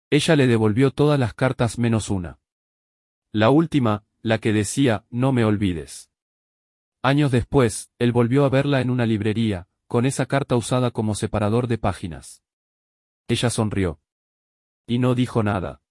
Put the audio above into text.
Ella le devolvió todas las cartas menos una. La última, la que decía, no me olvides. Años después, él volvió a verla en una librería, con esa carta usada como separador de páginas. Ella sonrió. Y no dijo nada.